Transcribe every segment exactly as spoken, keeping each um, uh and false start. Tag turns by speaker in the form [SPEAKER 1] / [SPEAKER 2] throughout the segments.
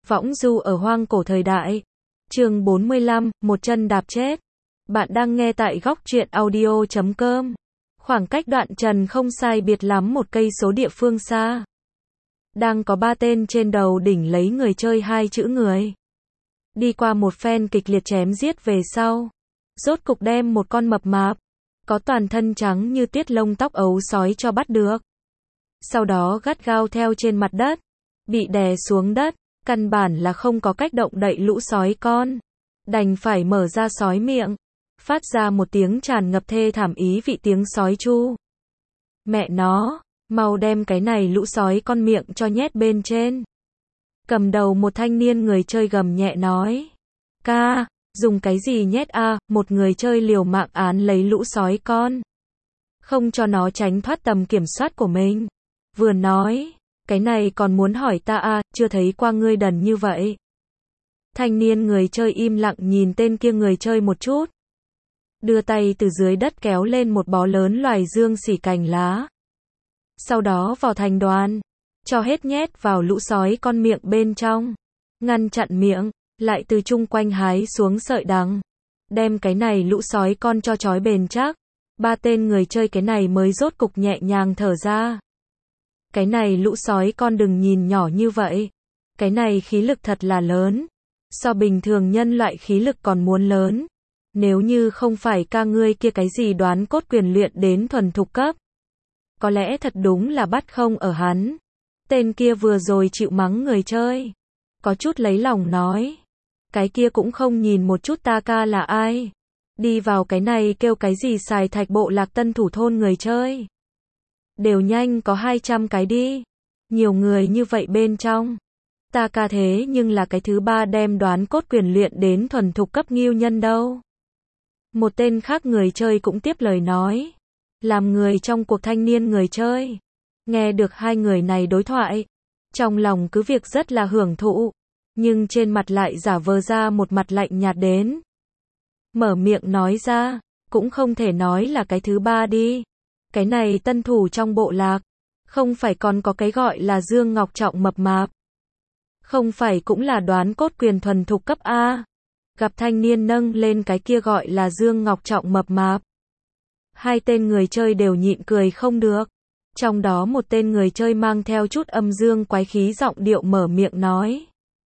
[SPEAKER 1] Võng du ở hoang cổ thời đại. Chương bốn mươi lăm, một chân đạp chết. Bạn đang nghe tại góc truyện audio chấm com. Khoảng cách đoạn trần không sai biệt lắm một cây số địa phương xa. Đang có ba tên trên đầu đỉnh lấy người chơi hai chữ người. Đi qua một phen kịch liệt chém giết về sau. Rốt cục đem một con mập mạp, có toàn thân trắng như tuyết lông tóc ấu sói cho bắt được. Sau đó gắt gao theo trên mặt đất. Bị đè xuống đất. Căn bản là không có cách động đậy lũ sói con. Đành phải mở ra sói miệng. Phát ra một tiếng tràn ngập thê thảm ý vị tiếng sói chu. Mẹ nó, mau đem cái này lũ sói con miệng cho nhét bên trên. Cầm đầu một thanh niên người chơi gầm nhẹ nói. Ca, dùng cái gì nhét a? À? Một người chơi liều mạng án lấy lũ sói con. Không cho nó tránh thoát tầm kiểm soát của mình. Vừa nói. Cái này còn muốn hỏi ta à, chưa thấy qua ngươi đần như vậy. Thanh niên người chơi im lặng nhìn tên kia người chơi một chút. Đưa tay từ dưới đất kéo lên một bó lớn loài dương xỉ cành lá. Sau đó vò thành đoàn. Cho hết nhét vào lũ sói con miệng bên trong. Ngăn chặn miệng. Lại từ chung quanh hái xuống sợi đằng. Đem cái này lũ sói con cho trói bền chắc. Ba tên người chơi cái này mới rốt cục nhẹ nhàng thở ra. Cái này lũ sói con đừng nhìn nhỏ như vậy. Cái này khí lực thật là lớn. So bình thường nhân loại khí lực còn muốn lớn. Nếu như không phải ca ngươi kia cái gì đoán cốt quyền luyện đến thuần thục cấp. Có lẽ thật đúng là bắt không ở hắn. Tên kia vừa rồi chịu mắng người chơi. Có chút lấy lòng nói. Cái kia cũng không nhìn một chút ta ca là ai. Đi vào cái này kêu cái gì xài thạch bộ lạc tân thủ thôn người chơi. Đều nhanh có hai trăm cái đi. Nhiều người như vậy bên trong. Ta ca thế nhưng là cái thứ ba đem đoán cốt quyền luyện đến thuần thục cấp nghiêu nhân đâu. Một tên khác người chơi cũng tiếp lời nói. Làm người trong cuộc thanh niên người chơi. Nghe được hai người này đối thoại. Trong lòng cứ việc rất là hưởng thụ. Nhưng trên mặt lại giả vờ ra một mặt lạnh nhạt đến. Mở miệng nói ra. Cũng không thể nói là cái thứ ba đi. Cái này tân thủ trong bộ lạc. Không phải còn có cái gọi là Dương Ngọc Trọng mập mạp. Không phải cũng là đoán cốt quyền thuần thục cấp A. Gặp thanh niên nâng lên cái kia gọi là Dương Ngọc Trọng mập mạp. Hai tên người chơi đều nhịn cười không được. Trong đó một tên người chơi mang theo chút âm dương quái khí giọng điệu mở miệng nói.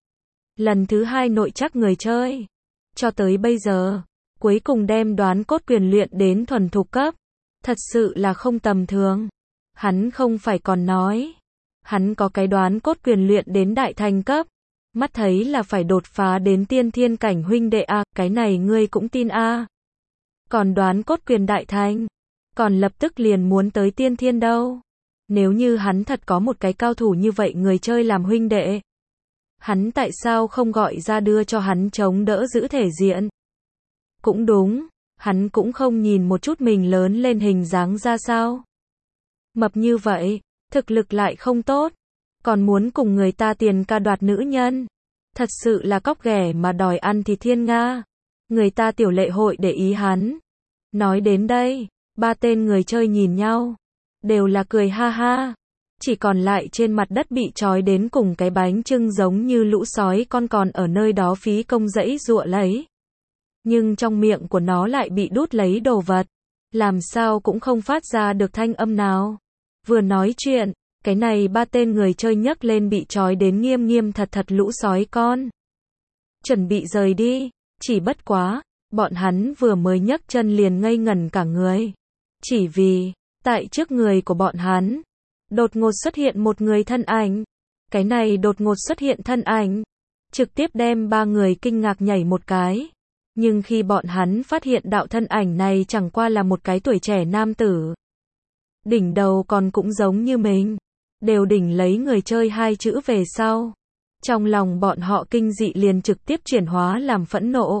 [SPEAKER 1] Lần thứ hai nội chắc người chơi. Cho tới bây giờ. Cuối cùng đem đoán cốt quyền luyện đến thuần thục cấp. Thật sự là không tầm thường. Hắn không phải còn nói. Hắn có cái đoán cốt quyền luyện đến đại thành cấp. Mắt thấy là phải đột phá đến tiên thiên cảnh huynh đệ a, cái này ngươi cũng tin a. Còn đoán cốt quyền đại thành. Còn lập tức liền muốn tới tiên thiên đâu. Nếu như hắn thật có một cái cao thủ như vậy người chơi làm huynh đệ. Hắn tại sao không gọi ra đưa cho hắn chống đỡ giữ thể diện. Cũng đúng. Hắn cũng không nhìn một chút mình lớn lên hình dáng ra sao. Mập như vậy, thực lực lại không tốt. Còn muốn cùng người ta tiền ca đoạt nữ nhân. Thật sự là cóc ghẻ mà đòi ăn thì thiên nga. Người ta tiểu lệ hội để ý hắn. Nói đến đây, ba tên người chơi nhìn nhau. Đều là cười ha ha. Chỉ còn lại trên mặt đất bị trói đến cùng cái bánh chưng giống như lũ sói con còn ở nơi đó phí công dãy giụa lấy. Nhưng trong miệng của nó lại bị đút lấy đồ vật. Làm sao cũng không phát ra được thanh âm nào. Vừa nói chuyện, cái này ba tên người chơi nhấc lên bị trói đến nghiêm nghiêm thật thật lũ sói con. Chuẩn bị rời đi, chỉ bất quá, bọn hắn vừa mới nhấc chân liền ngây ngẩn cả người. Chỉ vì, tại trước người của bọn hắn, đột ngột xuất hiện một người thân ảnh. Cái này đột ngột xuất hiện thân ảnh, trực tiếp đem ba người kinh ngạc nhảy một cái. Nhưng khi bọn hắn phát hiện đạo thân ảnh này chẳng qua là một cái tuổi trẻ nam tử. Đỉnh đầu còn cũng giống như mình. Đều đỉnh lấy người chơi hai chữ về sau. Trong lòng bọn họ kinh dị liền trực tiếp chuyển hóa làm phẫn nộ.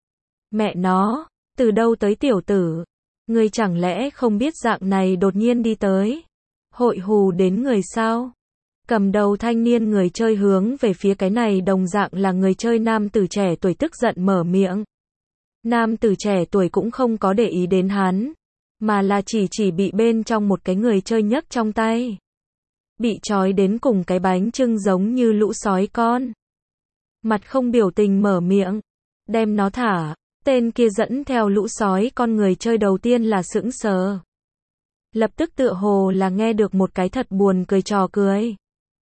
[SPEAKER 1] Mẹ nó, từ đâu tới tiểu tử? Ngươi chẳng lẽ không biết dạng này đột nhiên đi tới? Hội hù đến người sao? Cầm đầu thanh niên người chơi hướng về phía cái này đồng dạng là người chơi nam tử trẻ tuổi tức giận mở miệng. Nam tử trẻ tuổi cũng không có để ý đến hắn, mà là chỉ chỉ bị bên trong một cái người chơi nhấc trong tay. Bị trói đến cùng cái bánh chưng giống như lũ sói con. Mặt không biểu tình mở miệng. Đem nó thả. Tên kia dẫn theo lũ sói con người chơi đầu tiên là sững sờ. Lập tức tựa hồ là nghe được một cái thật buồn cười trò cười.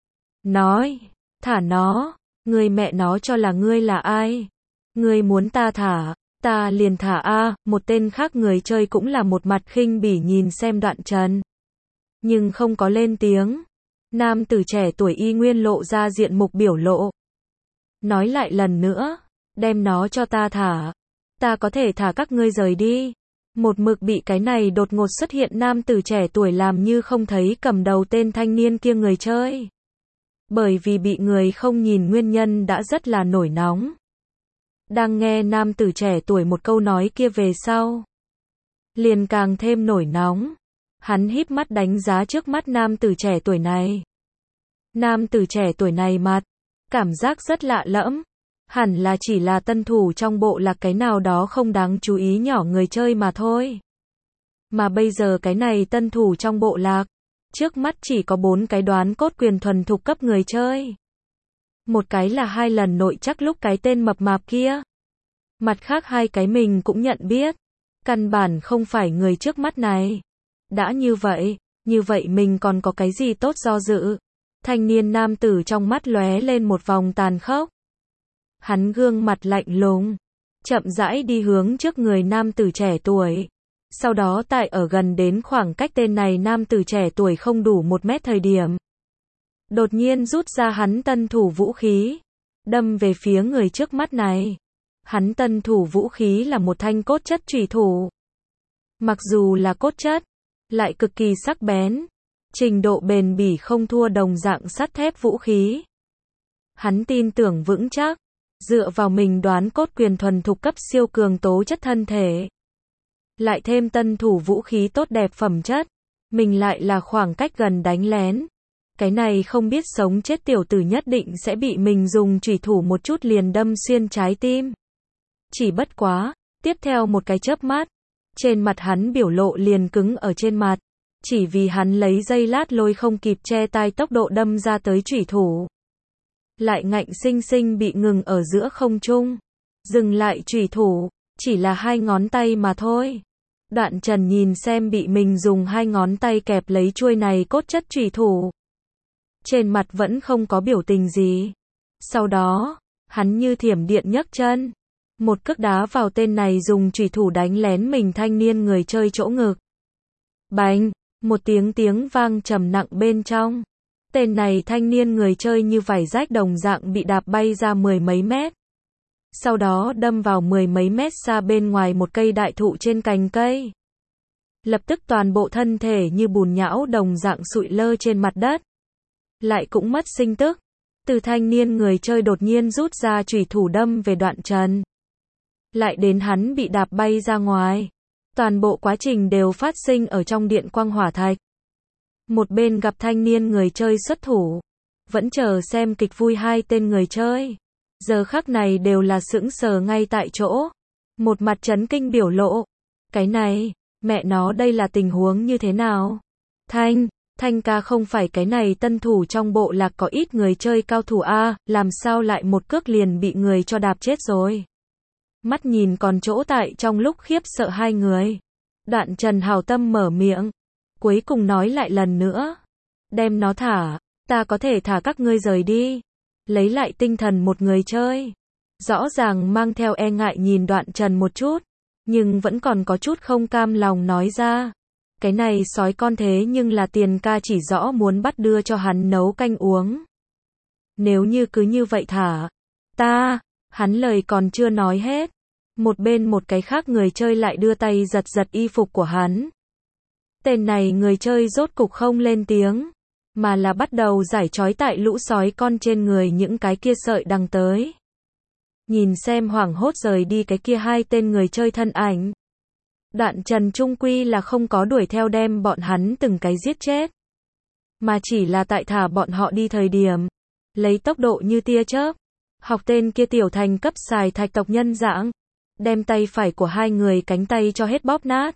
[SPEAKER 1] Nói, thả nó, ngươi mẹ nó cho là ngươi là ai? Ngươi muốn ta thả, ta liền thả a. Một tên khác người chơi cũng là một mặt khinh bỉ nhìn xem Đoạn Trần. Nhưng không có lên tiếng. Nam tử trẻ tuổi y nguyên lộ ra diện mục biểu lộ. Nói lại lần nữa, đem nó cho ta thả. Ta có thể thả các ngươi rời đi. Một mực bị cái này đột ngột xuất hiện nam tử trẻ tuổi làm như không thấy cầm đầu tên thanh niên kia người chơi. Bởi vì bị người không nhìn nguyên nhân đã rất là nổi nóng. Đang nghe nam tử trẻ tuổi một câu nói kia về sau. Liền càng thêm nổi nóng. Hắn híp mắt đánh giá trước mắt nam tử trẻ tuổi này. Nam tử trẻ tuổi này mặt. Cảm giác rất lạ lẫm. Hẳn là chỉ là tân thủ trong bộ lạc cái nào đó không đáng chú ý nhỏ người chơi mà thôi. Mà bây giờ cái này tân thủ trong bộ lạc. Trước mắt chỉ có bốn cái đoán cốt quyền thuần thục cấp người chơi. Một cái là hai lần nội chắc lúc cái tên mập mạp kia. Mặt khác hai cái mình cũng nhận biết. Căn bản không phải người trước mắt này. Đã như vậy, như vậy mình còn có cái gì tốt do dự. Thanh niên nam tử trong mắt lóe lên một vòng tàn khốc. Hắn gương mặt lạnh lùng, chậm rãi đi hướng trước người nam tử trẻ tuổi. Sau đó tại ở gần đến khoảng cách tên này nam tử trẻ tuổi không đủ một mét thời điểm. Đột nhiên rút ra hắn tân thủ vũ khí, đâm về phía người trước mắt này. Hắn tân thủ vũ khí là một thanh cốt chất chủy thủ. Mặc dù là cốt chất, lại cực kỳ sắc bén. Trình độ bền bỉ không thua đồng dạng sắt thép vũ khí. Hắn tin tưởng vững chắc. Dựa vào mình đoán cốt quyền thuần thục cấp siêu cường tố chất thân thể. Lại thêm tân thủ vũ khí tốt đẹp phẩm chất. Mình lại là khoảng cách gần đánh lén. Cái này không biết sống chết tiểu tử nhất định sẽ bị mình dùng chủy thủ một chút liền đâm xuyên trái tim. Chỉ bất quá, tiếp theo một cái chớp mắt. Trên mặt hắn biểu lộ liền cứng ở trên mặt. Chỉ vì hắn lấy giây lát lôi không kịp che tai tốc độ đâm ra tới chủy thủ. Lại ngạnh sinh sinh bị ngừng ở giữa không trung. Dừng lại chủy thủ, chỉ là hai ngón tay mà thôi. Đoạn Trần nhìn xem bị mình dùng hai ngón tay kẹp lấy chuôi này cốt chất chủy thủ. Trên mặt vẫn không có biểu tình gì. Sau đó, hắn như thiểm điện nhấc chân. Một cước đá vào tên này dùng chủy thủ đánh lén mình thanh niên người chơi chỗ ngực. Bành, một tiếng tiếng vang trầm nặng bên trong. Tên này thanh niên người chơi như vải rách đồng dạng bị đạp bay ra mười mấy mét. Sau đó đâm vào mười mấy mét xa bên ngoài một cây đại thụ trên cành cây. Lập tức toàn bộ thân thể như bùn nhão đồng dạng sụi lơ trên mặt đất. Lại cũng mất sinh tức. Từ thanh niên người chơi đột nhiên rút ra chủy thủ đâm về Đoạn Trần. Lại đến hắn bị đạp bay ra ngoài. Toàn bộ quá trình đều phát sinh ở trong điện quang hỏa thạch. Một bên gặp thanh niên người chơi xuất thủ. Vẫn chờ xem kịch vui hai tên người chơi. Giờ khắc này đều là sững sờ ngay tại chỗ. Một mặt chấn kinh biểu lộ. Cái này, mẹ nó đây là tình huống như thế nào? Thanh, Thanh ca không phải cái này tân thủ trong bộ lạc có ít người chơi cao thủ A, làm sao lại một cước liền bị người cho đạp chết rồi? Mắt nhìn còn chỗ tại trong lúc khiếp sợ hai người. Đoạn Trần hào tâm mở miệng. Cuối cùng nói lại lần nữa. Đem nó thả, ta có thể thả các ngươi rời đi. Lấy lại tinh thần một người chơi. Rõ ràng mang theo e ngại nhìn Đoạn Trần một chút. Nhưng vẫn còn có chút không cam lòng nói ra. Cái này sói con thế nhưng là tiền ca chỉ rõ muốn bắt đưa cho hắn nấu canh uống. Nếu như cứ như vậy thả. Ta, hắn lời còn chưa nói hết. Một bên một cái khác người chơi lại đưa tay giật giật y phục của hắn. Tên này người chơi rốt cục không lên tiếng. Mà là bắt đầu giải trói tại lũ sói con trên người những cái kia sợi đằng tới. Nhìn xem hoảng hốt rời đi cái kia hai tên người chơi thân ảnh. Đoạn Trần trung quy là không có đuổi theo đem bọn hắn từng cái giết chết. Mà chỉ là tại thả bọn họ đi thời điểm. Lấy tốc độ như tia chớp. Học tên kia tiểu thành cấp xài thạch tộc nhân dạng. Đem tay phải của hai người cánh tay cho hết bóp nát.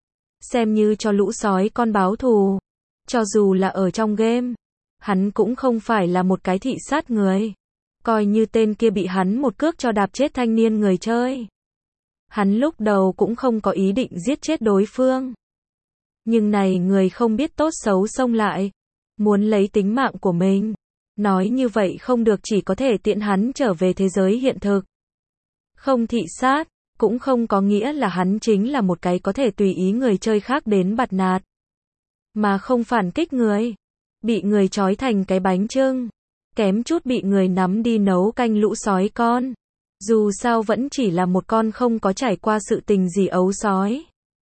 [SPEAKER 1] Xem như cho lũ sói con báo thù. Cho dù là ở trong game. Hắn cũng không phải là một cái thị sát người. coi như tên kia bị hắn một cước cho đạp chết thanh niên người chơi. Hắn lúc đầu cũng không có ý định giết chết đối phương. Nhưng này người không biết tốt xấu xông lại, muốn lấy tính mạng của mình. Nói như vậy không được, chỉ có thể tiện hắn trở về thế giới hiện thực. Không thị sát, cũng không có nghĩa là hắn chính là một cái có thể tùy ý người chơi khác đến bạt nạt. Mà không phản kích người. Bị người trói thành cái bánh chưng. Kém chút bị người nắm đi nấu canh lũ sói con. Dù sao vẫn chỉ là một con không có trải qua sự tình gì ấu sói.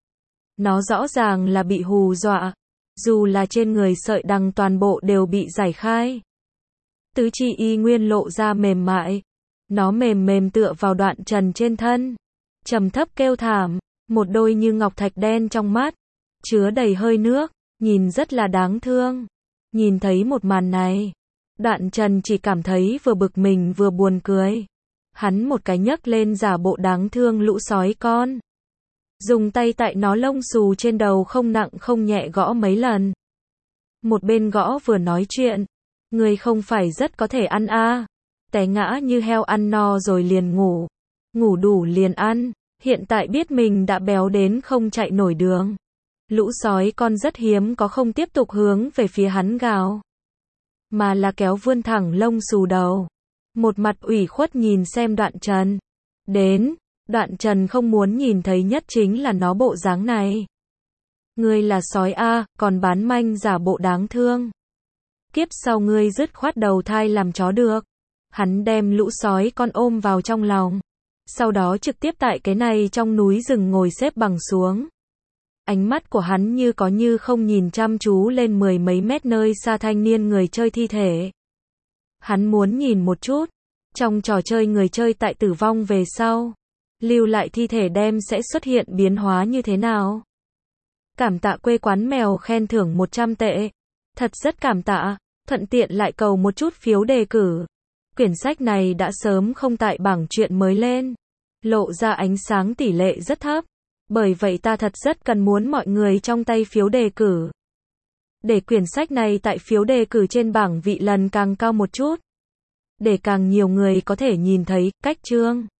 [SPEAKER 1] Nó rõ ràng là bị hù dọa. Dù là trên người sợi đằng toàn bộ đều bị giải khai. Tứ chi y nguyên lộ ra mềm mại. Nó mềm mềm tựa vào đoạn trần trên thân. Trầm thấp kêu thảm. Một đôi như ngọc thạch đen trong mắt. Chứa đầy hơi nước. Nhìn rất là đáng thương. Nhìn thấy một màn này. Đoạn trần chỉ cảm thấy vừa bực mình vừa buồn cười. Hắn một cái nhấc lên giả bộ đáng thương lũ sói con. Dùng tay tại nó lông xù trên đầu không nặng không nhẹ gõ mấy lần. Một bên gõ vừa nói chuyện. Người không phải rất có thể ăn a à. Té ngã như heo ăn no rồi liền ngủ. Ngủ đủ liền ăn. Hiện tại biết mình đã béo đến không chạy nổi đường. Lũ sói con rất hiếm có không tiếp tục hướng về phía hắn gào. Mà là kéo vươn thẳng lông xù đầu. Một mặt ủy khuất nhìn xem đoạn trần. Đến, đoạn trần không muốn nhìn thấy nhất chính là nó bộ dáng này. Ngươi là sói a, còn bán manh giả bộ đáng thương. Kiếp sau ngươi dứt khoát đầu thai làm chó được. Hắn đem lũ sói con ôm vào trong lòng. Sau đó trực tiếp tại cái này trong núi rừng ngồi xếp bằng xuống. Ánh mắt của hắn như có như không nhìn chăm chú lên mười mấy mét nơi xa thanh niên người chơi thi thể. Hắn muốn nhìn một chút. Trong trò chơi người chơi tại tử vong về sau. Lưu lại thi thể đem sẽ xuất hiện biến hóa như thế nào. Cảm tạ quê quán mèo khen thưởng một trăm tệ. Thật rất cảm tạ. Thuận tiện lại cầu một chút phiếu đề cử. Quyển sách này đã sớm không tại bảng truyện mới lên. Lộ ra ánh sáng tỷ lệ rất thấp. Bởi vậy ta thật rất cần muốn mọi người trong tay phiếu đề cử. Để quyển sách này tại phiếu đề cử trên bảng vị lần càng cao một chút. Để càng nhiều người có thể nhìn thấy cách chương.